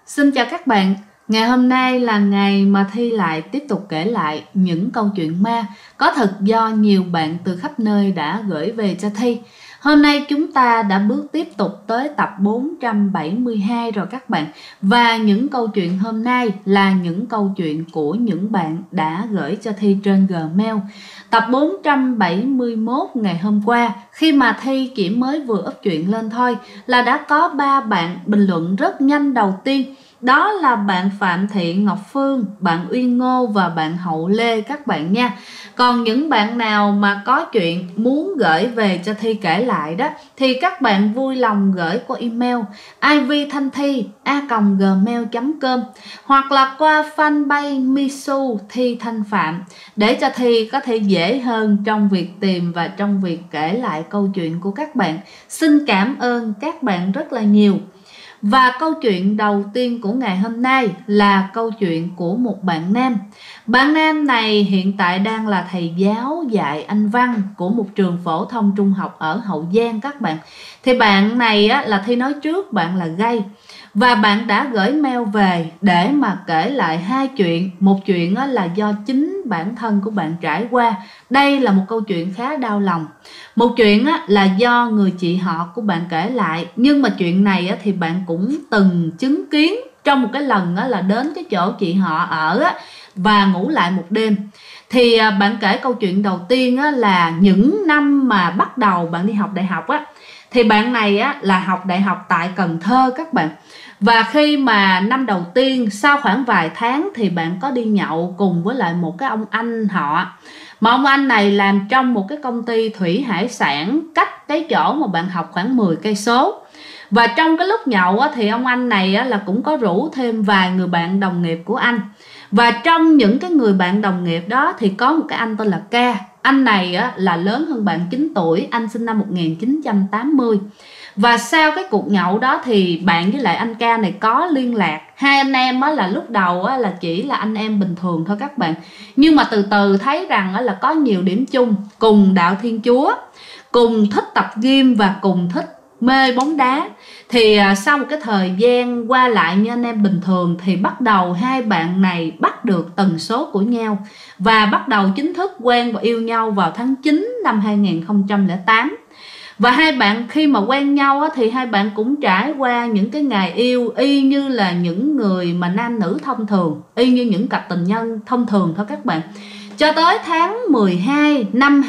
Xin chào các bạn. Ngày hôm nay là ngày mà Thi lại tiếp tục kể lại những câu chuyện ma có thật do nhiều bạn từ khắp nơi đã gửi về cho Thi. Hôm nay chúng ta đã bước tiếp tục tới tập 472 rồi các bạn. Và những câu chuyện hôm nay là những câu chuyện của những bạn đã gửi cho Thi trên Gmail. Tập 471 ngày hôm qua, khi mà Thi chỉ mới vừa up chuyện lên thôi là đã có 3 bạn bình luận rất nhanh. Đầu tiên đó là bạn Phạm Thị Ngọc Phương, bạn Uyên Ngô và bạn Hậu Lê các bạn nha. Còn những bạn nào mà có chuyện muốn gửi về cho Thi kể lại đó thì các bạn vui lòng gửi qua email ivthanthi@gmail.com hoặc là qua fanpage Misu Thi Thanh Phạm để cho Thi có thể dễ hơn trong việc tìm và trong việc kể lại câu chuyện của các bạn. Xin cảm ơn các bạn rất là nhiều. Và câu chuyện đầu tiên của ngày hôm nay là câu chuyện của một bạn nam. Bạn nam này hiện tại đang là thầy giáo dạy Anh văn của một trường phổ thông trung học ở Hậu Giang các bạn. Thì bạn này là Thi nói trước bạn là gay. Và bạn đã gửi mail về để mà kể lại hai chuyện. Một chuyện là do chính bản thân của bạn trải qua. Đây là một câu chuyện khá đau lòng. Một chuyện là do người chị họ của bạn kể lại. Nhưng mà chuyện này thì bạn cũng từng chứng kiến trong một cái lần là đến cái chỗ chị họ ở và ngủ lại một đêm. Thì bạn kể câu chuyện đầu tiên là những năm mà bắt đầu bạn đi học đại học thì bạn này là học đại học tại Cần Thơ các bạn. Và khi mà năm đầu tiên sau khoảng vài tháng thì bạn có đi nhậu cùng với lại một cái ông anh họ. Mà ông anh này làm trong một cái công ty thủy hải sản cách cái chỗ mà bạn học khoảng 10 cây số. Và trong cái lúc nhậu thì ông anh này là cũng có rủ thêm vài người bạn đồng nghiệp của anh. Và trong những cái người bạn đồng nghiệp đó thì có một cái anh tên là Ca. Anh này là lớn hơn bạn 9 tuổi, anh sinh năm 1980. Và sau cái cuộc nhậu đó thì bạn với lại anh Ca này có liên lạc. Hai anh em là lúc đầu là chỉ là anh em bình thường thôi các bạn. Nhưng mà từ từ thấy rằng là có nhiều điểm chung. Cùng đạo Thiên Chúa, cùng thích tập gym và cùng thích mê bóng đá. Thì sau một cái thời gian qua lại như anh em bình thường thì bắt đầu hai bạn này bắt được tần số của nhau và bắt đầu chính thức quen và yêu nhau vào tháng 9 năm 2008. Và hai bạn khi mà quen nhau thì hai bạn cũng trải qua những cái ngày yêu y như là những người mà nam nữ thông thường, y như những cặp tình nhân thông thường thôi các bạn. Cho tới tháng 12 năm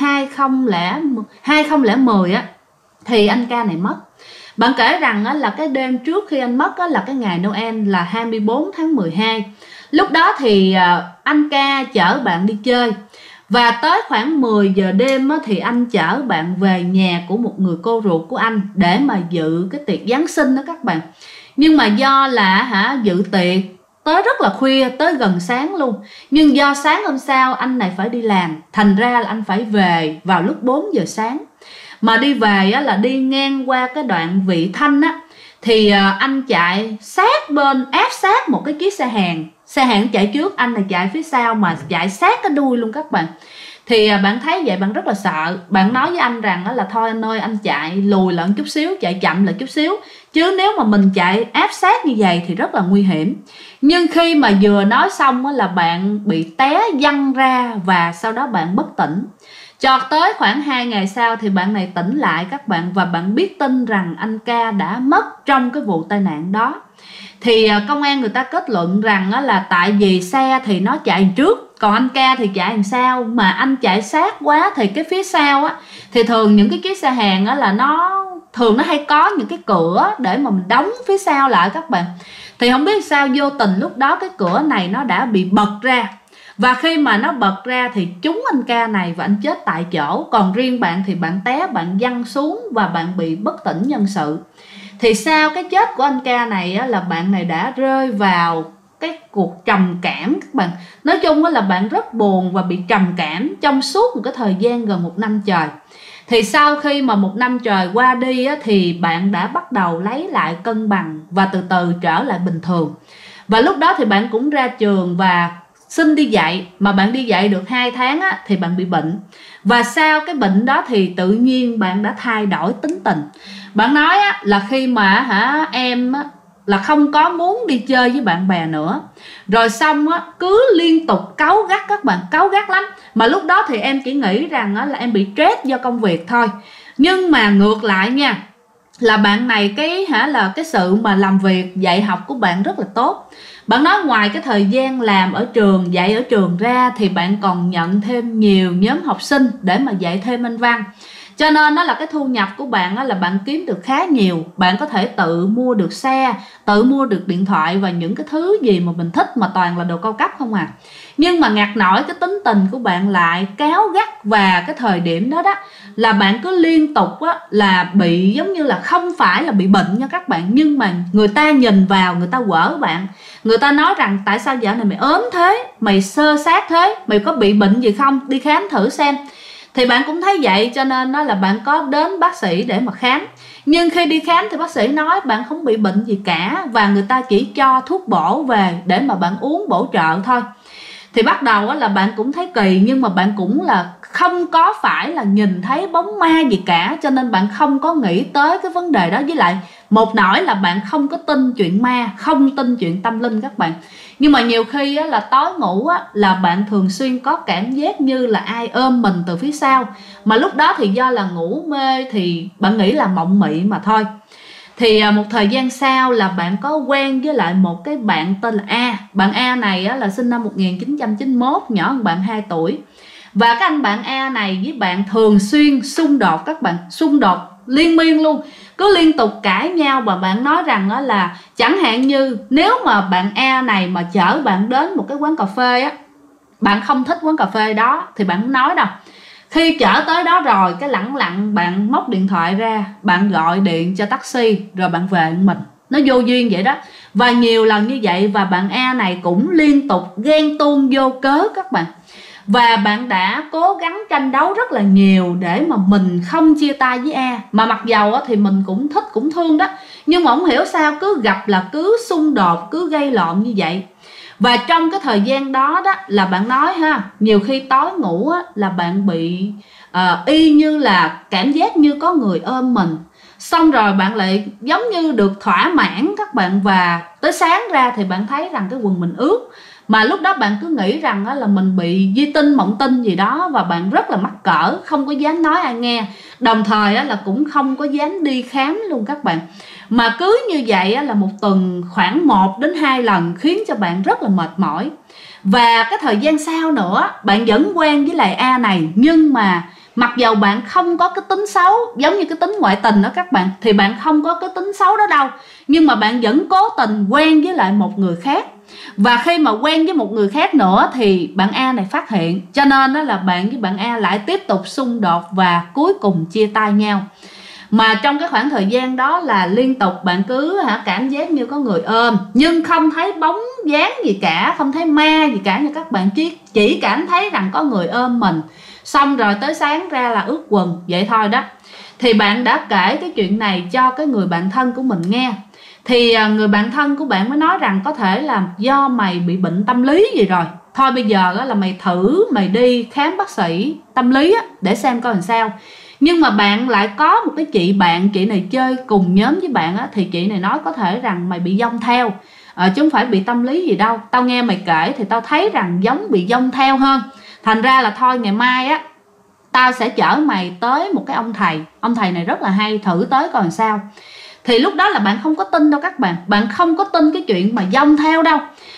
2010 thì anh Ca này mất. Bạn kể rằng là cái đêm trước khi anh mất là cái ngày Noel là 24 tháng 12. Lúc đó thì anh Ca chở bạn đi chơi. Và tới khoảng 10 giờ đêm thì anh chở bạn về nhà của một người cô ruột của anh để mà dự cái tiệc Giáng sinh đó các bạn. Nhưng mà do là dự tiệc tới rất là khuya, tới gần sáng luôn. Nhưng do sáng hôm sau anh này phải đi làm, thành ra là anh phải về vào lúc 4 giờ sáng. Mà đi về là đi ngang qua cái đoạn Vị Thanh thì anh chạy sát bên, áp sát một cái chiếc xe hàng. Xe hàng chạy trước, anh này chạy phía sau mà chạy sát cái đuôi luôn các bạn. Thì bạn thấy vậy bạn rất là sợ. Bạn nói với anh rằng là thôi anh ơi, anh chạy lùi lại chút xíu, chạy chậm lại chút xíu. Chứ nếu mà mình chạy áp sát như vậy thì rất là nguy hiểm. Nhưng khi mà vừa nói xong là bạn bị té văng ra và sau đó bạn bất tỉnh. Cho tới khoảng 2 ngày sau thì bạn này tỉnh lại các bạn. Và bạn biết tin rằng anh Ca đã mất trong cái vụ tai nạn đó. Thì công an người ta kết luận rằng là tại vì xe thì nó chạy trước, còn anh Ca thì chạy làm sao. Mà anh chạy sát quá thì cái phía sau thì thường những cái chiếc xe hàng là nó thường nó hay có những cái cửa để mà mình đóng phía sau lại các bạn. Thì không biết sao vô tình lúc đó cái cửa này nó đã bị bật ra. Và khi mà nó bật ra thì trúng anh Ca này và anh chết tại chỗ. Còn riêng bạn thì bạn té, bạn văng xuống và bạn bị bất tỉnh nhân sự. Thì sau cái chết của anh Ca này là bạn này đã rơi vào cái cuộc trầm cảm các bạn. Nói chung là bạn rất buồn và bị trầm cảm trong suốt một cái thời gian gần 1 năm trời. Thì sau khi mà 1 năm trời qua đi thì bạn đã bắt đầu lấy lại cân bằng và từ từ trở lại bình thường. Và lúc đó thì bạn cũng ra trường và xin đi dạy. Mà bạn đi dạy được 2 tháng thì bạn bị bệnh. Và sau cái bệnh đó thì tự nhiên bạn đã thay đổi tính tình. Bạn nói là khi mà em là không có muốn đi chơi với bạn bè nữa. Rồi xong á, cứ liên tục cáu gắt các bạn, cáu gắt lắm. Mà lúc đó thì em chỉ nghĩ rằng á, là em bị stress do công việc thôi. Nhưng mà ngược lại nha, là bạn này cái sự mà làm việc dạy học của bạn rất là tốt. Bạn nói ngoài cái thời gian làm ở trường, dạy ở trường ra thì bạn còn nhận thêm nhiều nhóm học sinh để mà dạy thêm Anh văn. Cho nên đó là cái thu nhập của bạn là bạn kiếm được khá nhiều. Bạn có thể tự mua được xe, tự mua được điện thoại và những cái thứ gì mà mình thích, mà toàn là đồ cao cấp không à. Nhưng mà ngặt nổi cái tính tình của bạn lại cáu gắt. Và cái thời điểm đó đó là bạn cứ liên tục á, là bị giống như là không phải là bị bệnh nha các bạn, nhưng mà người ta nhìn vào, người ta quở bạn. Người ta nói rằng tại sao dạo này mày ốm thế, mày xơ xác thế, mày có bị bệnh gì không, đi khám thử xem. Thì bạn cũng thấy vậy, cho nên đó là bạn có đến bác sĩ để mà khám. Nhưng khi đi khám thì bác sĩ nói bạn không bị bệnh gì cả, và người ta chỉ cho thuốc bổ về để mà bạn uống bổ trợ thôi. Thì bắt đầu là bạn cũng thấy kỳ, nhưng mà bạn cũng là không có phải là nhìn thấy bóng ma gì cả, cho nên bạn không có nghĩ tới cái vấn đề đó. Với lại một nỗi là bạn không có tin chuyện ma, không tin chuyện tâm linh các bạn. Nhưng mà nhiều khi á, là tối ngủ á, là bạn thường xuyên có cảm giác như là ai ôm mình từ phía sau. Mà lúc đó thì do là ngủ mê thì bạn nghĩ là mộng mị mà thôi. Thì một thời gian sau là bạn có quen với lại một cái bạn tên là A. Bạn A này á, là sinh năm 1991, nhỏ hơn bạn 2 tuổi. Và cái anh bạn A này với bạn thường xuyên xung đột các bạn, xung đột liên miên luôn, cứ liên tục cãi nhau. Và bạn nói rằng đó là chẳng hạn như nếu mà bạn A này mà chở bạn đến một cái quán cà phê á, bạn không thích quán cà phê đó thì bạn không nói đâu. Khi chở tới đó rồi cái lẳng lặng bạn móc điện thoại ra, bạn gọi điện cho taxi rồi bạn về mình. Nó vô duyên vậy đó. Và nhiều lần như vậy. Và bạn A này cũng liên tục ghen tuông vô cớ các bạn. Và bạn đã cố gắng tranh đấu rất là nhiều để mà mình không chia tay với A. Mà mặc dầu thì mình cũng thích, cũng thương đó, nhưng mà không hiểu sao cứ gặp là cứ xung đột, cứ gây lộn như vậy. Và trong cái thời gian đó đó là bạn nói ha, nhiều khi tối ngủ á, là bạn bị y như là cảm giác như có người ôm mình. Xong rồi bạn lại giống như được thỏa mãn các bạn. Và tới sáng ra thì bạn thấy rằng cái quần mình ướt. Mà lúc đó bạn cứ nghĩ rằng là mình bị di tinh, mộng tinh gì đó. Và bạn rất là mắc cỡ, không có dám nói ai nghe. Đồng thời là cũng không có dám đi khám luôn các bạn. Mà cứ như vậy là một tuần khoảng 1 đến 2 lần, khiến cho bạn rất là mệt mỏi. Và cái thời gian sau nữa bạn vẫn quen với lại A này. Nhưng mà mặc dầu bạn không có cái tính xấu giống như cái tính ngoại tình đó các bạn, thì bạn không có cái tính xấu đó đâu, nhưng mà bạn vẫn cố tình quen với lại một người khác. Và khi mà quen với một người khác nữa thì bạn A này phát hiện, cho nên đó là bạn với bạn A lại tiếp tục xung đột và cuối cùng chia tay nhau. Mà trong cái khoảng thời gian đó là liên tục bạn cứ cảm giác như có người ôm, nhưng không thấy bóng dáng gì cả, không thấy ma gì cả nha các bạn, chỉ cảm thấy rằng có người ôm mình. Xong rồi tới sáng ra là ướt quần vậy thôi đó. Thì bạn đã kể cái chuyện này cho cái người bạn thân của mình nghe. Thì người bạn thân của bạn mới nói rằng có thể là do mày bị bệnh tâm lý gì rồi. Thôi bây giờ là mày thử mày đi khám bác sĩ tâm lý để xem coi làm sao. Nhưng mà bạn lại có một cái chị bạn, chị này chơi cùng nhóm với bạn thì chị này nói có thể rằng mày bị dông theo, chứ không phải bị tâm lý gì đâu. Tao nghe mày kể thì tao thấy rằng giống bị dông theo hơn. Thành ra là thôi ngày mai tao sẽ chở mày tới một cái ông thầy này rất là hay, thử tới coi làm sao. Thì lúc đó là bạn không có tin đâu các bạn, bạn không có tin cái chuyện mà dông theo đâu,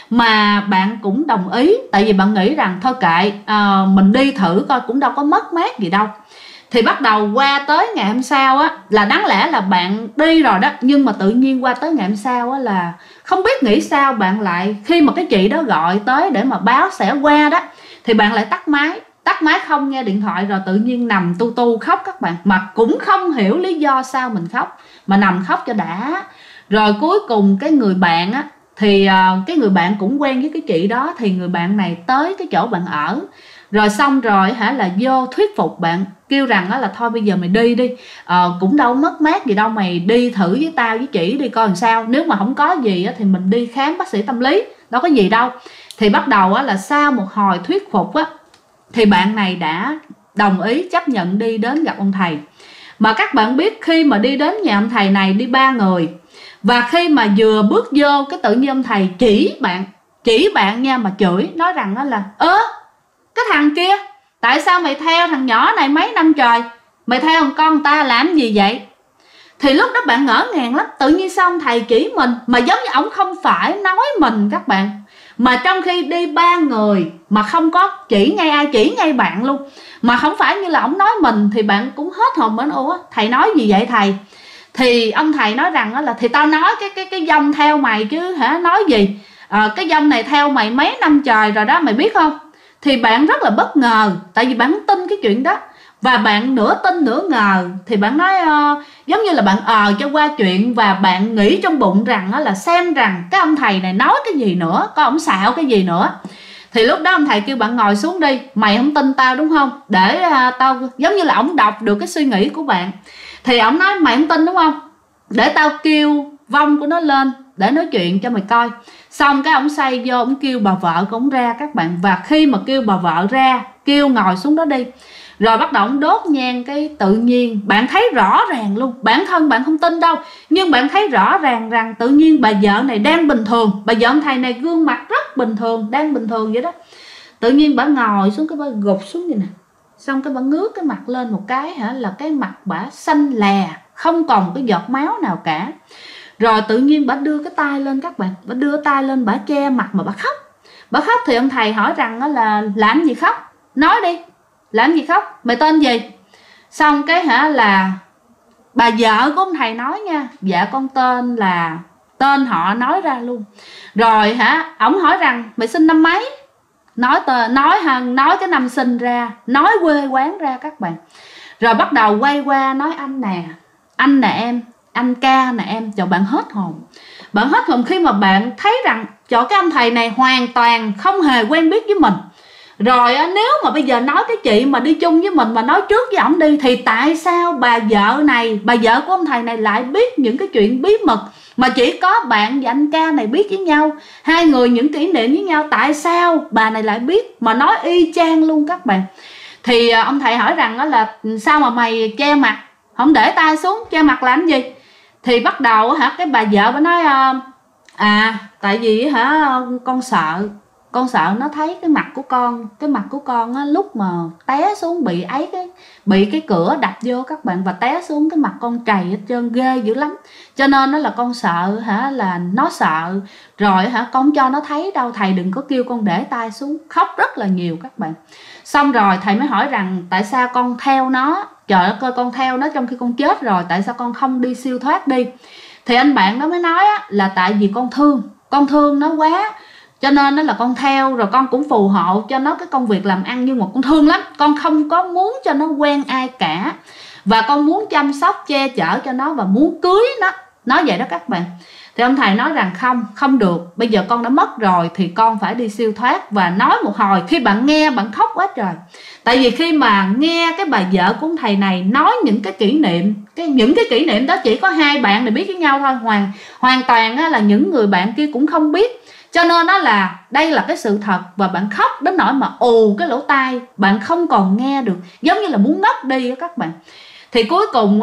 mà bạn cũng đồng ý. Tại vì bạn nghĩ rằng thôi kệ, mình đi thử coi cũng đâu có mất mát gì đâu. Thì bắt đầu qua tới ngày hôm sau là đáng lẽ là bạn đi rồi đó, nhưng mà tự nhiên qua tới ngày hôm sau là không biết nghĩ sao, bạn lại khi mà cái chị đó gọi tới để mà báo sẽ qua đó, thì bạn lại tắt máy không nghe điện thoại, rồi tự nhiên nằm tu tu khóc các bạn. Mà cũng không hiểu lý do sao mình khóc, mà nằm khóc cho đã. Rồi cuối cùng cái người bạn thì cái người bạn cũng quen với cái chị đó, thì người bạn này tới cái chỗ bạn ở. Rồi xong rồi là vô thuyết phục bạn, kêu rằng là thôi bây giờ mày đi đi, cũng đâu mất mát gì đâu, mày đi thử với tao với chị đi coi làm sao. Nếu mà không có gì thì mình đi khám bác sĩ tâm lý, đâu có gì đâu. Thì bắt đầu là sau một hồi thuyết phục thì bạn này đã đồng ý chấp nhận đi đến gặp ông thầy. Mà các bạn biết khi mà đi đến nhà ông thầy này đi 3 người, Và khi mà vừa bước vô cái tự nhiên ông thầy chỉ bạn nha, mà chửi, nói rằng đó là cái thằng kia, tại sao mày theo thằng nhỏ này mấy năm trời, mày theo thằng con người ta làm gì vậy? Thì lúc đó bạn ngỡ ngàng lắm, tự nhiên sao ông thầy chỉ mình mà giống như ổng không phải nói mình các bạn, mà trong khi đi 3 người mà không có chỉ ngay ai, chỉ ngay bạn luôn, mà không phải như là ổng nói mình, thì bạn cũng hết hồn. Bạn ủa thầy nói gì vậy thầy? Thì ông thầy nói rằng đó là thì tao nói cái dông theo mày chứ hả, nói gì cái dông này theo mày mấy năm trời rồi đó, mày biết không? Thì bạn rất là bất ngờ, tại vì bạn không tin cái chuyện đó, và bạn nửa tin nửa ngờ. Thì bạn nói giống như là bạn cho qua chuyện, và bạn nghĩ trong bụng rằng đó là xem rằng cái ông thầy này nói cái gì nữa, có ổng xạo cái gì nữa. Thì lúc đó ông thầy kêu bạn ngồi xuống đi, mày không tin tao đúng không, để tao, giống như là ổng đọc được cái suy nghĩ của bạn. Thì ổng nói mày không tin đúng không, để tao kêu vong của nó lên để nói chuyện cho mày coi. Xong cái ổng say vô, ổng kêu bà vợ của ổng ra các bạn. Và khi mà kêu bà vợ ra, kêu ngồi xuống đó đi, rồi bắt đầu ổng đốt nhang, cái tự nhiên bạn thấy rõ ràng luôn, bản thân bạn không tin đâu, nhưng bạn thấy rõ ràng rằng tự nhiên bà vợ này đang bình thường, bà vợ ông thầy này gương mặt rất bình thường, đang bình thường vậy đó. Tự nhiên bà ngồi xuống, cái bà gục xuống vậy nè, xong cái bà ngước cái mặt lên một cái là cái mặt bà xanh lè, không còn cái giọt máu nào cả. Rồi tự nhiên bà đưa cái tay lên các bạn, bà đưa tay lên, bà che mặt mà bà khóc. Bà khóc thì ông thầy hỏi rằng đó là làm gì khóc, nói đi, làm gì khóc, mày tên gì? Xong cái là bà vợ của ông thầy nói nha, dạ con tên là, tên họ nói ra luôn. Rồi ổng hỏi rằng mày sinh năm mấy, nói tên, nói cái năm sinh ra, nói quê quán ra các bạn. Rồi bắt đầu quay qua nói anh nè em, anh ca nè em. Trời, bạn hết hồn. Bạn hết hồn khi mà bạn thấy rằng cái ông thầy này hoàn toàn không hề quen biết với mình. Rồi nếu mà bây giờ nói cái chị mà đi chung với mình mà nói trước với ổng đi, thì tại sao bà vợ này, bà vợ của ông thầy này lại biết những cái chuyện bí mật mà chỉ có bạn và anh ca này biết với nhau, hai người những kỷ niệm với nhau, tại sao bà này lại biết mà nói y chang luôn các bạn. Thì ông thầy hỏi rằng đó là sao mà mày che mặt, không để tay xuống, che mặt làm gì? Thì bắt đầu cái bà vợ bà nói tại vì con sợ nó thấy cái mặt của con lúc mà té xuống bị cái cửa đập vô các bạn, và té xuống cái mặt con trầy hết trơn, ghê dữ lắm. Cho nên nó là con sợ là nó sợ. Rồi con cho nó thấy đâu, thầy đừng có kêu con để tay xuống. Khóc rất là nhiều các bạn. Xong rồi thầy mới hỏi rằng tại sao con theo nó, trời ơi, con theo nó trong khi con chết rồi, tại sao con không đi siêu thoát đi? Thì anh bạn đó mới nói là tại vì con thương nó quá, cho nên đó là con theo. Rồi con cũng phù hộ cho nó cái công việc làm ăn, nhưng mà con thương lắm, con không có muốn cho nó quen ai cả, và con muốn chăm sóc che chở cho nó, và muốn cưới nó. Nói vậy đó các bạn. Thì ông thầy nói rằng không được, bây giờ con đã mất rồi thì con phải đi siêu thoát. Và nói một hồi, khi bạn nghe bạn khóc quá trời. Tại vì khi mà nghe cái bà vợ của ông thầy này nói những cái kỷ niệm, những cái kỷ niệm đó chỉ có hai bạn này biết với nhau thôi, hoàn toàn là những người bạn kia cũng không biết. Cho nên đó là đây là cái sự thật, và bạn khóc đến nỗi mà ù cái lỗ tai, bạn không còn nghe được, giống như là muốn ngất đi đó các bạn. Thì cuối cùng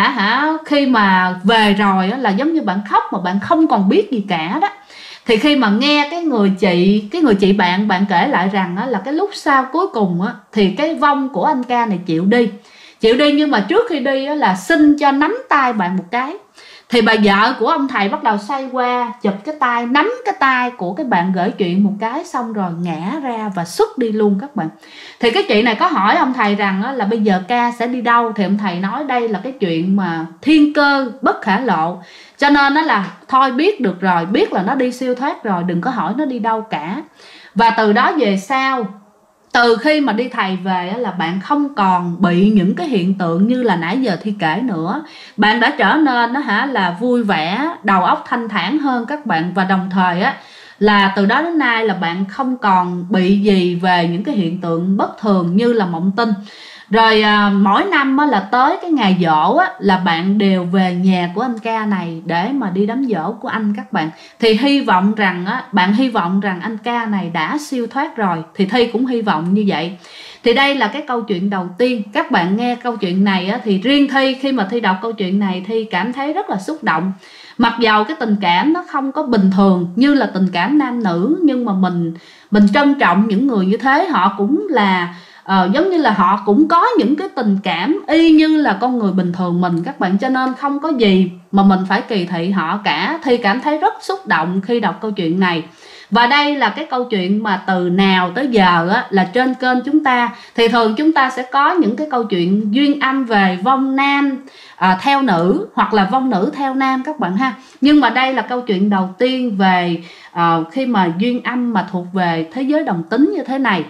là khi mà về rồi là giống như bạn khóc mà bạn không còn biết gì cả đó. Thì khi mà nghe cái người chị bạn kể lại rằng là cái lúc sau cuối cùng thì cái vong của anh ca này chịu đi, nhưng mà trước khi đi là xin cho nắm tay bạn một cái. Thì bà vợ của ông thầy bắt đầu xoay qua chụp cái tay, nắm cái tay của cái bạn gửi chuyện một cái, xong rồi ngã ra và xuất đi luôn các bạn. Thì cái chị này có hỏi ông thầy rằng là bây giờ ca sẽ đi đâu, thì ông thầy nói đây là cái chuyện mà thiên cơ bất khả lộ, cho nên nó là thôi biết được rồi, biết là nó đi siêu thoát rồi, đừng có hỏi nó đi đâu cả. Và từ đó về sau, từ khi mà đi thầy về là bạn không còn bị những cái hiện tượng như là nãy giờ Thi kể nữa. Bạn đã trở nên là vui vẻ, đầu óc thanh thản hơn các bạn. Và đồng thời là từ đó đến nay là bạn không còn bị gì về những cái hiện tượng bất thường như là mộng tinh. Rồi mỗi năm là tới cái ngày giỗ là bạn đều về nhà của anh ca này để mà đi đám giỗ của anh các bạn. Thì hy vọng rằng bạn hy vọng rằng anh ca này đã siêu thoát rồi, thì Thi cũng hy vọng như vậy. Thì đây là cái câu chuyện đầu tiên. Các bạn nghe câu chuyện này thì riêng Thi, khi mà Thi đọc câu chuyện này, Thi cảm thấy rất là xúc động. Mặc dầu cái tình cảm nó không có bình thường như là tình cảm nam nữ, nhưng mà mình trân trọng những người như thế. Họ cũng là giống như là họ cũng có những cái tình cảm y như là con người bình thường mình các bạn, cho nên không có gì mà mình phải kỳ thị họ cả. Thì cảm thấy rất xúc động khi đọc câu chuyện này. Và đây là cái câu chuyện mà từ nào tới giờ á, là trên kênh chúng ta thì thường chúng ta sẽ có những cái câu chuyện duyên âm về vong nam theo nữ, hoặc là vong nữ theo nam các bạn ha. Nhưng mà đây là câu chuyện đầu tiên về khi mà duyên âm mà thuộc về thế giới đồng tính như thế này.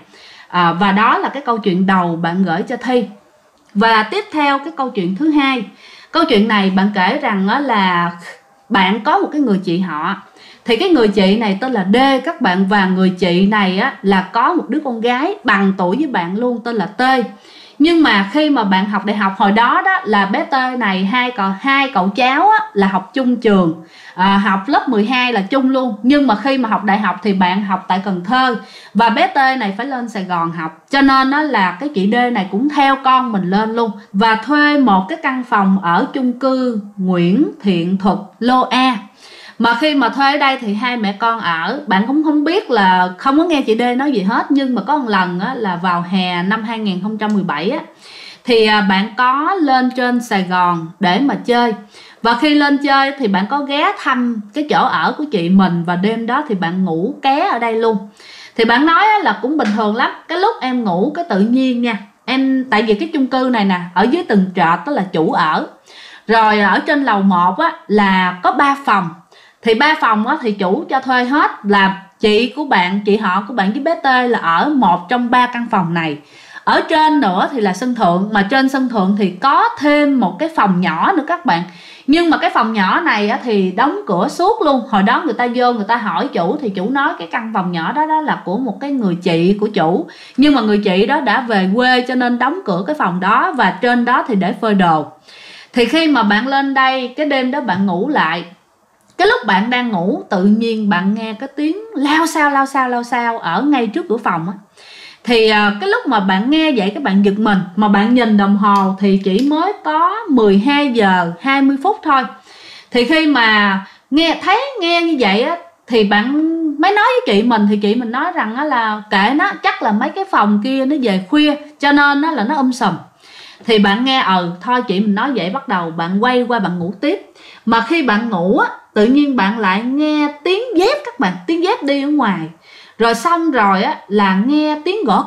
Và đó là cái câu chuyện đầu bạn gửi cho Thi. Và tiếp theo cái câu chuyện thứ hai. Câu chuyện này bạn kể rằng là bạn có một cái người chị họ. Thì cái người chị này tên là D các bạn. Và người chị này là có một đứa con gái bằng tuổi với bạn luôn tên là T. Nhưng mà khi mà bạn học đại học hồi đó là bé T này hai cậu cháu là học chung trường, học lớp 12 là chung luôn. Nhưng mà khi mà học đại học thì bạn học tại Cần Thơ và bé T này phải lên Sài Gòn học, cho nên là cái chị D này cũng theo con mình lên luôn và thuê một cái căn phòng ở chung cư Nguyễn Thiện Thuật lô A. Mà khi mà thuê ở đây thì hai mẹ con ở, bạn cũng không biết là không có nghe chị D nói gì hết. Nhưng mà có một lần là vào hè năm 2017 thì bạn có lên trên Sài Gòn để mà chơi. Và khi lên chơi thì bạn có ghé thăm cái chỗ ở của chị mình, và đêm đó thì bạn ngủ ké ở đây luôn. Thì bạn nói là cũng bình thường lắm. Cái lúc em ngủ cái tự nhiên nha, tại vì cái chung cư này nè, ở dưới từng trệt đó là chủ ở. Rồi ở trên lầu 1 là có 3 phòng. Thì 3 phòng thì chủ cho thuê hết, là chị họ của bạn với bé T là ở một trong 3 căn phòng này. Ở trên nữa thì là sân thượng, mà trên sân thượng thì có thêm một cái phòng nhỏ nữa các bạn. Nhưng mà cái phòng nhỏ này thì đóng cửa suốt luôn. Hồi đó người ta vô người ta hỏi chủ thì chủ nói cái căn phòng nhỏ đó là của một cái người chị của chủ. Nhưng mà người chị đó đã về quê cho nên đóng cửa cái phòng đó, và trên đó thì để phơi đồ. Thì khi mà bạn lên đây, cái đêm đó bạn ngủ lại, cái lúc bạn đang ngủ tự nhiên bạn nghe cái tiếng lao sao ở ngay trước cửa phòng Thì cái lúc mà bạn nghe vậy các bạn giật mình, mà bạn nhìn đồng hồ thì chỉ mới có 12 giờ 20 phút thôi. Thì khi mà nghe như vậy thì bạn mới nói với chị mình, thì chị mình nói rằng là kệ nó, chắc là mấy cái phòng kia nó về khuya cho nên là nó sùm. Thì bạn nghe thôi chị mình nói vậy, bắt đầu bạn quay qua bạn ngủ tiếp. Mà khi bạn ngủ tự nhiên bạn lại nghe tiếng dép các bạn, tiếng dép đi ở ngoài. Rồi xong rồi là nghe tiếng gõ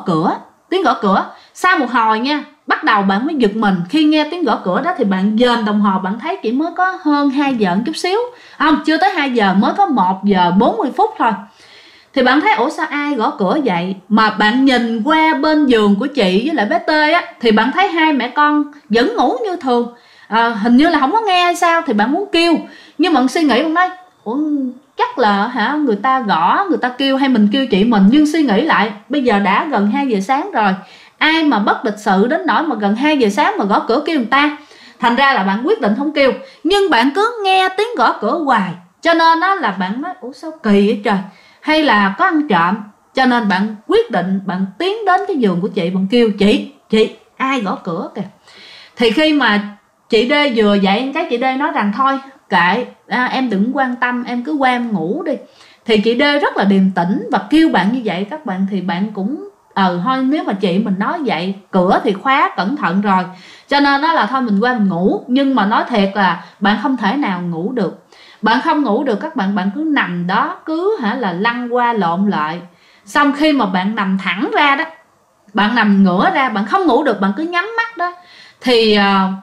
cửa. Sau một hồi nha, bắt đầu bạn mới giật mình. Khi nghe tiếng gõ cửa đó thì bạn dền đồng hồ, bạn thấy chỉ mới có hơn 2 giờ chút xíu. Không, chưa tới 2 giờ, mới có 1 giờ 40 phút thôi. Thì bạn thấy ủa sao ai gõ cửa vậy? Mà bạn nhìn qua bên giường của chị với lại bé T thì bạn thấy hai mẹ con vẫn ngủ như thường. Hình như là không có nghe hay sao. Thì bạn muốn kêu, nhưng bạn suy nghĩ, bạn nói ủa chắc là người ta gõ, người ta kêu hay mình kêu chị mình. Nhưng suy nghĩ lại, bây giờ đã gần 2 giờ sáng rồi, ai mà bất lịch sự đến nỗi mà gần 2 giờ sáng mà gõ cửa kêu người ta. Thành ra là bạn quyết định không kêu, nhưng bạn cứ nghe tiếng gõ cửa hoài, cho nên là bạn nói ủa sao kỳ vậy trời, hay là có ăn trộm. Cho nên bạn quyết định bạn tiến đến cái giường của chị, bạn kêu chị ai gõ cửa kìa. Thì khi mà chị D vừa dậy, cái chị D nói rằng thôi kệ, em đừng quan tâm, em cứ qua em ngủ đi. Thì chị D rất là điềm tĩnh và kêu bạn như vậy các bạn. Thì bạn cũng thôi, nếu mà chị mình nói vậy, cửa thì khóa cẩn thận rồi, cho nên đó là thôi mình qua mình ngủ. Nhưng mà nói thiệt là bạn không thể nào ngủ được. Bạn không ngủ được các bạn, bạn cứ nằm đó, cứ là lăn qua lộn lại. Xong khi mà bạn nằm thẳng ra đó, bạn nằm ngửa ra, bạn không ngủ được, bạn cứ nhắm mắt đó. Thì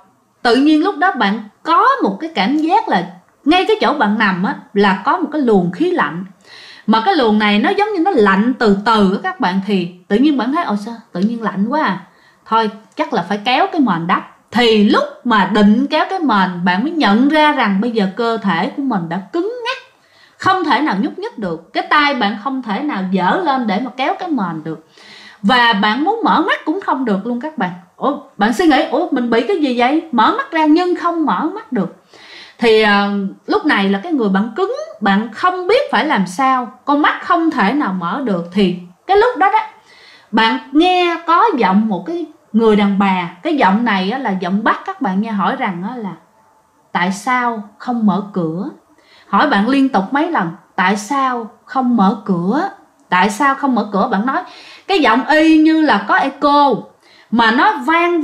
tự nhiên lúc đó bạn có một cái cảm giác là ngay cái chỗ bạn nằm là có một cái luồng khí lạnh. Mà cái luồng này nó giống như nó lạnh từ từ các bạn. Thì tự nhiên bạn thấy sao tự nhiên lạnh quá à, thôi chắc là phải kéo cái mền đắp. Thì lúc mà định kéo cái mền, bạn mới nhận ra rằng bây giờ cơ thể của mình đã cứng ngắc, không thể nào nhúc nhích được. Cái tay bạn không thể nào dở lên để mà kéo cái mền được. Và bạn muốn mở mắt cũng không được luôn các bạn. Bạn suy nghĩ mình bị cái gì vậy, mở mắt ra nhưng không mở mắt được. Thì lúc này là cái người bạn cứng, bạn không biết phải làm sao, con mắt không thể nào mở được. Thì cái lúc đó bạn nghe có giọng một cái người đàn bà. Cái giọng này là giọng Bắc các bạn nha, hỏi rằng là tại sao không mở cửa. hỏi bạn liên tục mấy lần tại sao không mở cửa, tại sao không mở cửa. Bạn nói cái giọng y như là có echo, mà nó vang,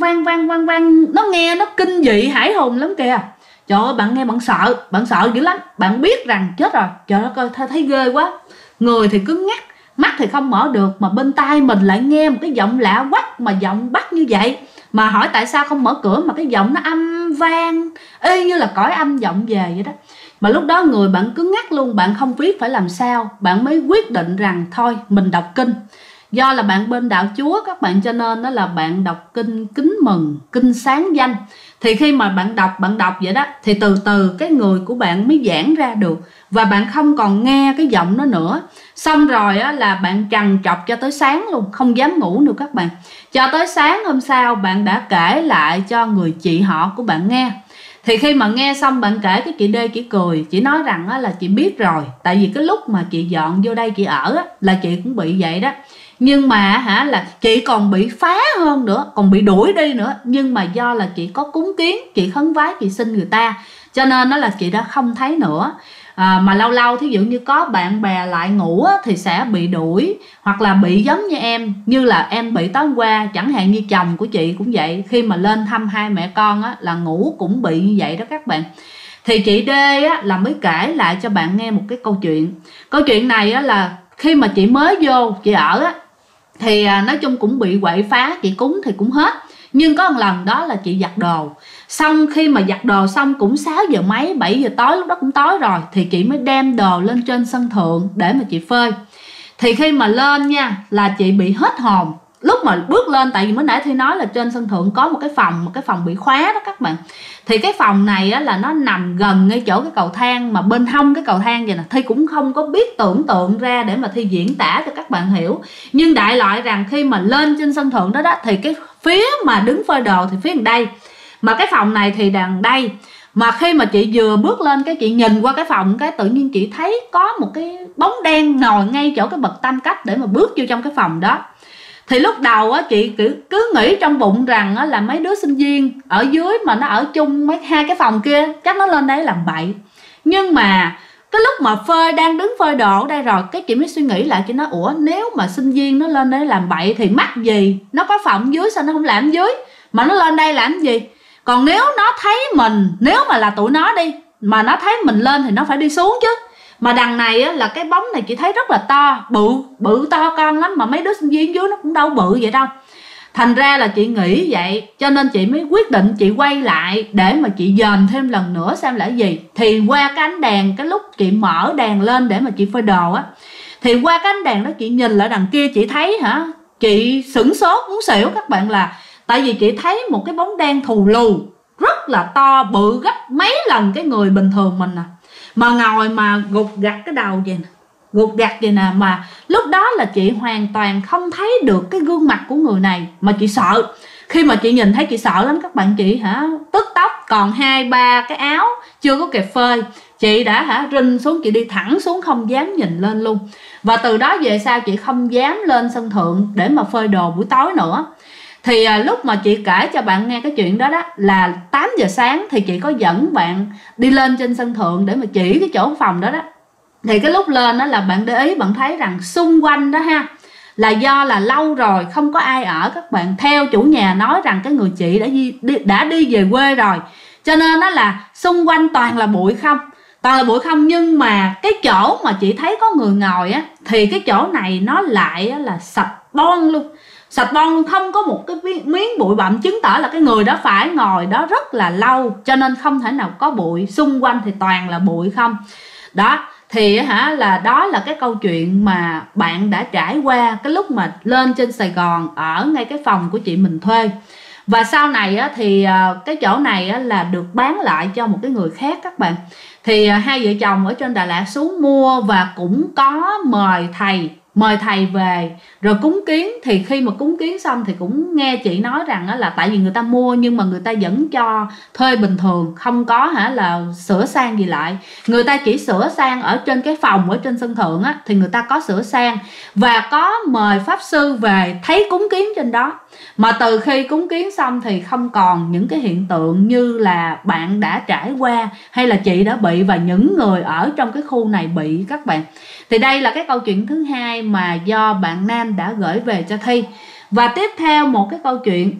nó nghe nó kinh dị hãi hùng lắm kìa. Trời ơi, bạn nghe bạn sợ dữ lắm. Bạn biết rằng chết rồi, trời ơi coi thấy ghê quá. Người thì cứng ngắc, mắt thì không mở được, mà bên tai mình lại nghe một cái giọng lạ quắc, mà giọng Bắc như vậy. Mà hỏi tại sao không mở cửa, mà cái giọng nó âm vang y như là cõi âm vọng về vậy đó. Mà lúc đó người bạn cứng ngắc luôn, bạn không biết phải làm sao. Bạn mới quyết định rằng thôi mình đọc kinh. Do là bạn bên đạo Chúa các bạn, cho nên đó là bạn đọc kinh kính mừng, kinh sáng danh. Thì khi mà bạn đọc vậy đó, thì từ từ cái người của bạn mới giãn ra được, và bạn không còn nghe cái giọng nó nữa. Xong rồi á, là bạn trằn trọc cho tới sáng luôn, không dám ngủ nữa các bạn. Cho tới sáng hôm sau bạn đã kể lại cho người chị họ của bạn nghe. Thì khi mà nghe xong bạn kể, cái chị D chỉ cười, chị nói rằng á, là chị biết rồi. Tại vì cái lúc mà chị dọn vô đây chị ở á, là chị cũng bị vậy đó. Nhưng mà là chị còn bị phá hơn nữa, còn bị đuổi đi nữa. Nhưng mà do là chị có cúng kiến, chị khấn vái, chị xin người ta, cho nên đó là chị đã không thấy nữa. Mà lâu lâu thí dụ như có bạn bè lại ngủ á, thì sẽ bị đuổi, hoặc là bị giống như em, như là em bị tối qua. Chẳng hạn như chồng của chị cũng vậy, khi mà lên thăm hai mẹ con á, là ngủ cũng bị như vậy đó các bạn. Thì chị D á, là mới kể lại cho bạn nghe một cái câu chuyện. Câu chuyện này á, là khi mà chị mới vô chị ở á, thì nói chung cũng bị quậy phá, chị cúng thì cũng hết. Nhưng có một lần đó là chị giặt đồ, xong khi mà giặt đồ xong cũng 6 giờ mấy 7 giờ tối, lúc đó cũng tối rồi, thì chị mới đem đồ lên trên sân thượng để mà chị phơi. Thì khi mà lên nha, là chị bị hết hồn lúc mà bước lên. Tại vì mới nãy Thi nói là trên sân thượng có một cái phòng bị khóa đó các bạn. Thì cái phòng này á, là nó nằm gần ngay chỗ cái cầu thang, mà bên hông cái cầu thang vậy nè. Thi cũng không có biết tưởng tượng ra để mà Thi diễn tả cho các bạn hiểu. Nhưng đại loại rằng khi mà lên trên sân thượng đó thì cái phía mà đứng phơi đồ thì phía đằng đây, mà cái phòng này thì đằng đây. Mà khi mà chị vừa bước lên, cái chị nhìn qua cái phòng, cái tự nhiên chị thấy có một cái bóng đen ngồi ngay chỗ cái bậc tam cấp để mà bước vô trong cái phòng đó. Thì lúc đầu á, chị cứ nghĩ trong bụng rằng á, là mấy đứa sinh viên ở dưới mà nó ở chung hai cái phòng kia, chắc nó lên đấy làm bậy. Nhưng mà cái lúc mà đang đứng phơi đồ ở đây rồi, cái chị mới suy nghĩ lại, chị nói ủa, nếu mà sinh viên nó lên đấy làm bậy thì mắc gì, nó có phòng dưới sao nó không làm dưới, mà nó lên đây làm gì. Còn nếu nó thấy mình, nếu mà là tụi nó đi, mà nó thấy mình lên thì nó phải đi xuống chứ. Mà đằng này á, là cái bóng này chị thấy rất là to, bự to con lắm, mà mấy đứa sinh viên dưới nó cũng đâu bự vậy đâu. Thành ra là chị nghĩ vậy, cho nên chị mới quyết định chị quay lại để mà chị dòm thêm lần nữa xem là gì. Thì qua cái ánh đèn, cái lúc chị mở đèn lên để mà chị phơi đồ á, thì qua cái ánh đèn đó chị nhìn lại đằng kia, chị thấy chị sửng sốt muốn xỉu các bạn. Là tại vì chị thấy một cái bóng đen thù lù rất là to, bự gấp mấy lần cái người bình thường mình nè, mà ngồi mà gục gặt cái đầu vậy nè, gục gặt vậy nè. Mà lúc đó là chị hoàn toàn không thấy được cái gương mặt của người này, mà chị sợ. Khi mà chị nhìn thấy chị sợ lắm các bạn. Chị tức tốc, còn 2-3 cái áo chưa có kịp phơi, chị đã rinh xuống, chị đi thẳng xuống, không dám nhìn lên luôn. Và từ đó về sau chị không dám lên sân thượng để mà phơi đồ buổi tối nữa. Thì lúc mà chị kể cho bạn nghe cái chuyện đó là 8 giờ sáng, thì chị có dẫn bạn đi lên trên sân thượng để mà chỉ cái chỗ phòng đó. Thì cái lúc lên đó là bạn để ý, bạn thấy rằng xung quanh đó là do là lâu rồi không có ai ở các bạn. Theo chủ nhà nói rằng cái người chị đã đi về quê rồi, cho nên đó là xung quanh toàn là bụi không. Nhưng mà cái chỗ mà chị thấy có người ngồi á, thì cái chỗ này nó lại là sạch bon luôn, không có một cái miếng bụi bặm, chứng tỏ là cái người đó phải ngồi đó rất là lâu, cho nên không thể nào có bụi. Xung quanh thì toàn là bụi không đó. Thì là đó là cái câu chuyện mà bạn đã trải qua cái lúc mà lên trên Sài Gòn ở ngay cái phòng của chị mình thuê. Và sau này thì cái chỗ này là được bán lại cho một cái người khác các bạn. Thì hai vợ chồng ở trên Đà Lạt xuống mua, và cũng có mời thầy về rồi cúng kiến. Thì khi mà cúng kiến xong thì cũng nghe chị nói rằng là tại vì người ta mua nhưng mà người ta vẫn cho thuê bình thường, không có là sửa sang gì lại. Người ta chỉ sửa sang ở trên cái phòng ở trên sân thượng thì người ta có sửa sang, và có mời pháp sư về thấy cúng kiến trên đó. Mà từ khi cúng kiến xong thì không còn những cái hiện tượng như là bạn đã trải qua hay là chị đã bị và những người ở trong cái khu này bị các bạn. Thì đây là cái câu chuyện thứ hai mà do bạn nam đã gửi về cho Thi. Và tiếp theo một cái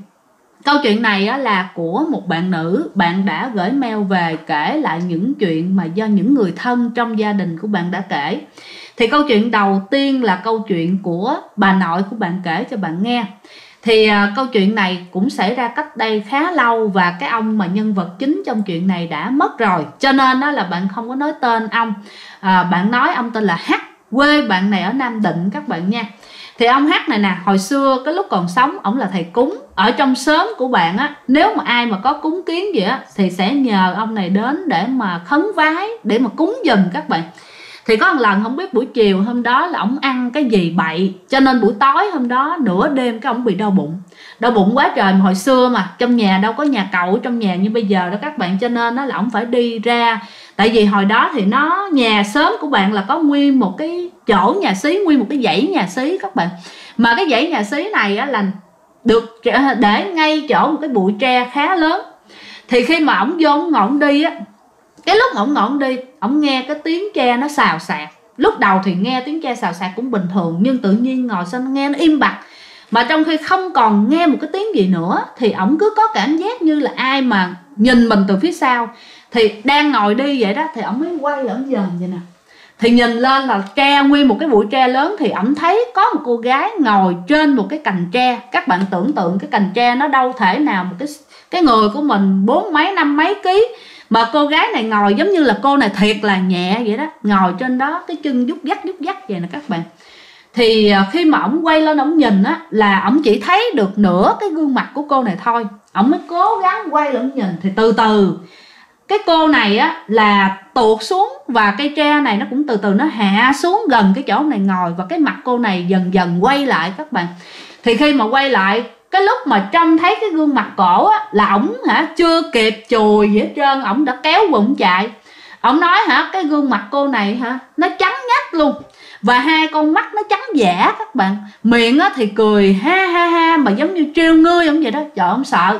câu chuyện này á, là của một bạn nữ. Bạn đã gửi mail về kể lại những chuyện mà do những người thân trong gia đình của bạn đã kể. Thì câu chuyện đầu tiên là câu chuyện của bà nội của bạn kể cho bạn nghe. Thì câu chuyện này cũng xảy ra cách đây khá lâu, và cái ông mà nhân vật chính trong chuyện này đã mất rồi, cho nên đó là bạn không có nói tên ông. Bạn nói ông tên là H, quê bạn này ở Nam Định các bạn nha. Thì ông H này nè, hồi xưa cái lúc còn sống ổng là thầy cúng. Ở trong xóm của bạn á, nếu mà ai mà có cúng kiến gì á thì sẽ nhờ ông này đến để mà khấn vái, để mà cúng giùm các bạn. Thì có một lần không biết buổi chiều hôm đó là ổng ăn cái gì bậy, cho nên buổi tối hôm đó nửa đêm cái ổng bị đau bụng. Đau bụng quá trời, mà hồi xưa mà trong nhà đâu có nhà cầu trong nhà như bây giờ đó các bạn, cho nên là ổng phải đi ra. Tại vì hồi đó thì nhà xóm của bạn là có nguyên một cái chỗ nhà xí, nguyên một cái dãy nhà xí các bạn. Mà cái dãy nhà xí này á là được để ngay chỗ một cái bụi tre khá lớn. Thì khi mà ổng vô ổng ngọn đi á, cái lúc ổng ngọn đi, ổng nghe cái tiếng tre nó xào xạc. Lúc đầu thì nghe tiếng tre xào xạc cũng bình thường, nhưng tự nhiên ngồi xong nghe nó im bặt. Mà trong khi không còn nghe một cái tiếng gì nữa, thì ổng cứ có cảm giác như là ai mà nhìn mình từ phía sau. Thì đang ngồi đi vậy đó, thì ổng mới quay lại ổng dòm vậy nè. Thì nhìn lên là tre, nguyên một cái bụi tre lớn. Thì ổng thấy có một cô gái ngồi trên một cái cành tre. Các bạn tưởng tượng cái cành tre nó đâu thể nào một cái người của mình 4 mấy 5 mấy ký, mà cô gái này ngồi giống như là cô này thiệt là nhẹ vậy đó, ngồi trên đó cái chân dúc dắt vậy nè các bạn. Thì khi mà ổng quay lên ổng nhìn á, là ổng chỉ thấy được nửa cái gương mặt của cô này thôi. Ổng mới cố gắng quay lên nhìn, thì từ từ cái cô này á là tuột xuống, và cây tre này nó cũng từ từ nó hạ xuống gần cái chỗ này ngồi, và cái mặt cô này dần dần quay lại các bạn. Thì khi mà quay lại, cái lúc mà trông thấy cái gương mặt cổ á, là ổng chưa kịp chùi gì hết trơn, ổng đã kéo quần chạy. Ổng nói cái gương mặt cô này nó trắng nhách luôn, và hai con mắt nó trắng giả các bạn. Miệng á thì cười ha ha ha, mà giống như trêu ngươi ổng vậy đó. Trời,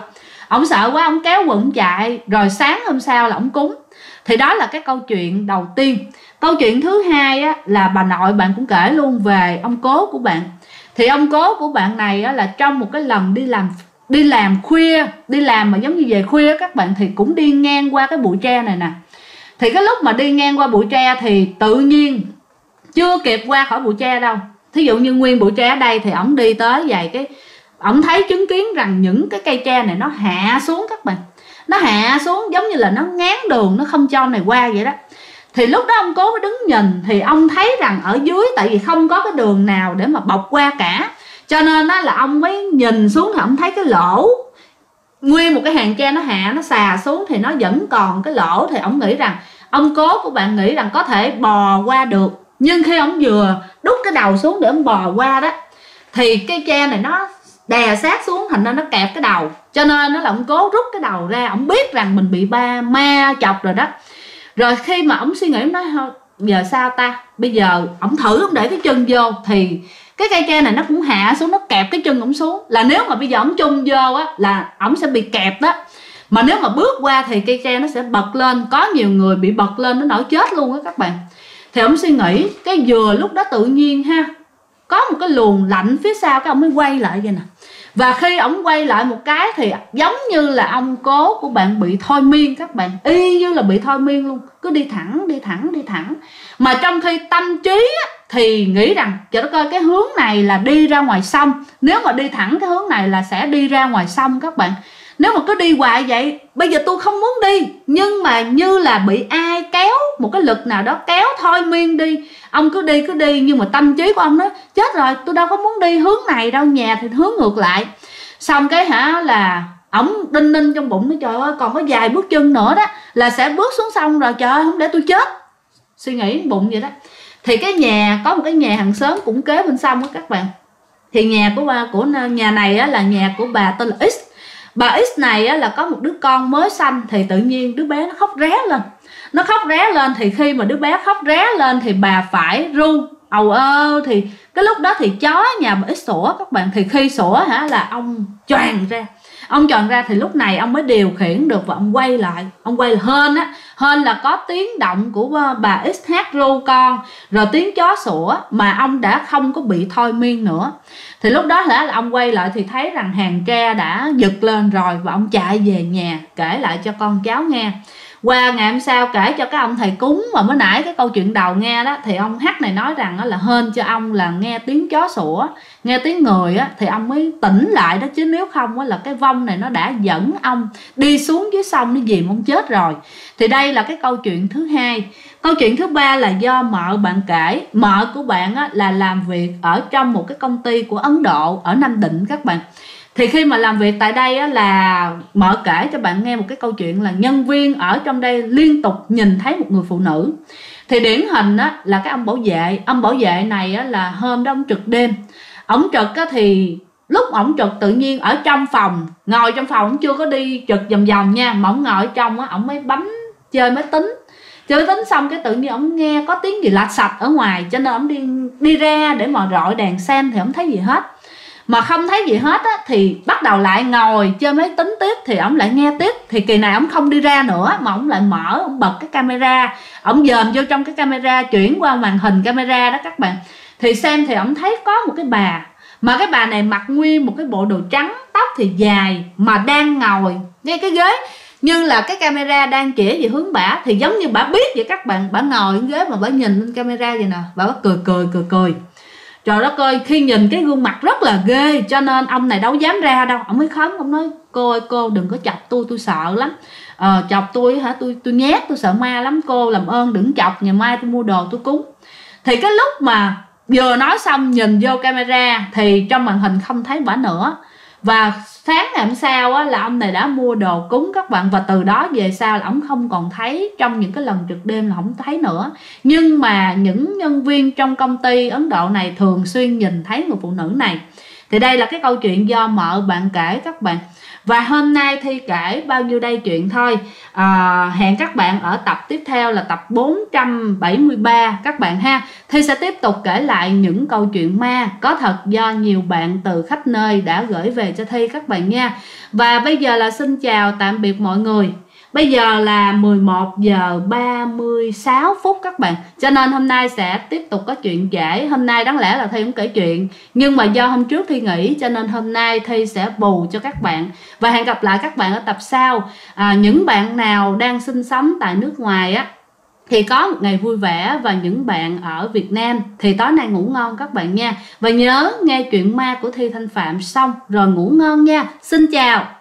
ổng sợ quá, ổng kéo quần chạy. Rồi sáng hôm sau là ổng cúng. Thì đó là cái câu chuyện đầu tiên. Câu chuyện thứ hai á, là bà nội bạn cũng kể luôn về ông cố của bạn. Thì ông cố của bạn này á, là trong một cái lần đi làm khuya, đi làm mà giống như về khuya các bạn, thì cũng đi ngang qua cái bụi tre này nè. Thì cái lúc mà đi ngang qua bụi tre thì tự nhiên chưa kịp qua khỏi bụi tre đâu, thí dụ như nguyên bụi tre ở đây, thì ổng đi tới vài cái, ổng thấy chứng kiến rằng những cái cây tre này nó hạ xuống các bạn. Nó hạ xuống giống như là nó ngán đường, nó không cho này qua vậy đó. Thì lúc đó ông cố mới đứng nhìn, thì ông thấy rằng ở dưới, tại vì không có cái đường nào để mà bọc qua cả, cho nên là ông mới nhìn xuống thì ông thấy cái lỗ, nguyên một cái hàng tre nó hạ, nó xà xuống thì nó vẫn còn cái lỗ. Thì ông nghĩ rằng, ông cố của bạn nghĩ rằng có thể bò qua được. Nhưng khi ông vừa đút cái đầu xuống để ông bò qua đó, thì cái tre này nó đè sát xuống, thành ra nó kẹp cái đầu. Cho nên nó là ông cố rút cái đầu ra. Ông biết rằng mình bị ma chọc rồi đó. Rồi khi mà ông suy nghĩ, ông nói giờ sao ta, bây giờ ông thử ông để cái chân vô, thì cái cây tre này nó cũng hạ xuống, nó kẹp cái chân ông xuống. Là nếu mà bây giờ ông chung vô á, là ông sẽ bị kẹp đó. Mà nếu mà bước qua thì cây tre nó sẽ bật lên. Có nhiều người bị bật lên nó nổi chết luôn á các bạn. Thì ông suy nghĩ, cái vừa lúc đó tự nhiên có một cái luồng lạnh phía sau, cái ông mới quay lại vậy nè. Và khi ổng quay lại một cái thì giống như là ông cố của bạn bị thôi miên các bạn, y như là bị thôi miên luôn, cứ đi thẳng. Mà trong khi tâm trí thì nghĩ rằng cho nó coi cái hướng này là đi ra ngoài sông, nếu mà đi thẳng cái hướng này là sẽ đi ra ngoài sông các bạn. Nếu mà cứ đi hoài vậy, bây giờ tôi không muốn đi, nhưng mà như là bị ai kéo, một cái lực nào đó kéo thôi miên đi. Ông cứ đi, nhưng mà tâm trí của ông nói chết rồi, tôi đâu có muốn đi hướng này đâu, nhà thì hướng ngược lại. Xong cái là ổng đinh ninh trong bụng, nói trời ơi còn có vài bước chân nữa đó là sẽ bước xuống sông rồi, trời ơi không để tôi chết. Suy nghĩ bụng vậy đó. Thì cái nhà, có một cái nhà hàng xóm cũng kế bên sông đó các bạn. Thì nhà của nhà này á, là nhà của bà tên là X. Bà X này á, là có một đứa con mới sanh. Thì tự nhiên đứa bé nó khóc ré lên. Thì khi mà đứa bé khóc ré lên thì bà phải ru ầu ơ, thì cái lúc đó thì chó nhà bà ít sủa các bạn. Thì khi sủa hả là ông choàng ra thì lúc này ông mới điều khiển được và ông quay lại hên á. Hên là có tiếng động của bà X hát ru con, rồi tiếng chó sủa mà ông đã không có bị thôi miên nữa. Thì lúc đó là ông quay lại thì thấy rằng hàng tre đã giật lên rồi, và ông chạy về nhà kể lại cho con cháu nghe. Qua ngày hôm sau kể cho các ông thầy cúng mà mới nãy cái câu chuyện đầu nghe đó, thì ông H này nói rằng là hên cho ông là nghe tiếng chó sủa, nghe tiếng người á, thì ông mới tỉnh lại đó, chứ nếu không á là cái vong này nó đã dẫn ông đi xuống dưới sông nó dìm ông chết rồi. Thì đây là cái câu chuyện thứ hai. Câu chuyện thứ ba là do mợ bạn kể. Mợ của bạn á, là làm việc ở trong một cái công ty của Ấn Độ ở Nam Định các bạn. Thì khi mà làm việc tại đây á, là mợ kể cho bạn nghe một cái câu chuyện là nhân viên ở trong đây liên tục nhìn thấy một người phụ nữ. Thì điển hình á, là cái ông bảo vệ này á, là hôm đó ông trực đêm. Ông trực á, thì lúc ổng trực tự nhiên ở trong phòng, ngồi trong phòng, ổng chưa có đi trực vòng vòng nha, mà ổng ngồi ở trong á, ổng mới bấm chơi máy tính xong cái tự nhiên ổng nghe có tiếng gì lạch sạch ở ngoài, cho nên ổng đi ra để mà rọi đèn xem thì ổng thấy gì hết. Mà không thấy gì hết á, thì bắt đầu lại ngồi chơi máy tính tiếp, thì ổng lại nghe tiếp. Thì kỳ này ổng không đi ra nữa mà ổng lại ổng bật cái camera, ổng dòm vô trong cái camera, chuyển qua màn hình camera đó các bạn. Thì xem thì ổng thấy có một cái bà, mà cái bà này mặc nguyên một cái bộ đồ trắng, tóc thì dài, mà đang ngồi ngay cái ghế, nhưng là cái camera đang chỉ về hướng bả, thì giống như bả biết vậy các bạn. Bả ngồi cái ghế mà bả nhìn lên camera vậy nè, bả cười. Trời đất ơi, khi nhìn cái gương mặt rất là ghê, cho nên ông này đâu dám ra đâu. Ông mới khấn, ông nói cô ơi, cô đừng có chọc tôi sợ lắm. Chọc tôi hả, tôi nhát, tôi sợ ma lắm, cô làm ơn đừng chọc, ngày mai tôi mua đồ tôi cúng. Thì cái lúc mà vừa nói xong nhìn vô camera thì trong màn hình không thấy bả nữa. Và sáng ngày hôm sau á, là ông này đã mua đồ cúng các bạn. Và từ đó về sau là ông không còn thấy, trong những cái lần trực đêm là không thấy nữa. Nhưng mà những nhân viên trong công ty Ấn Độ này thường xuyên nhìn thấy người phụ nữ này. Thì đây là cái câu chuyện do mợ bạn kể các bạn. Và hôm nay Thi kể bao nhiêu đây chuyện thôi. Hẹn các bạn ở tập tiếp theo là tập 473 các bạn ha. Thi sẽ tiếp tục kể lại những câu chuyện ma có thật do nhiều bạn từ khắp nơi đã gửi về cho Thi các bạn nha. Và bây giờ là xin chào tạm biệt mọi người. Bây giờ là 11 giờ 36 phút các bạn. Cho nên hôm nay sẽ tiếp tục có chuyện kể. Hôm nay đáng lẽ là Thi cũng kể chuyện, nhưng mà do hôm trước Thi nghỉ, cho nên hôm nay Thi sẽ bù cho các bạn. Và hẹn gặp lại các bạn ở tập sau. Những bạn nào đang sinh sống tại nước ngoài á, thì có một ngày vui vẻ. Và những bạn ở Việt Nam thì tối nay ngủ ngon các bạn nha. Và nhớ nghe chuyện ma của Thi Thanh Phạm xong rồi ngủ ngon nha. Xin chào.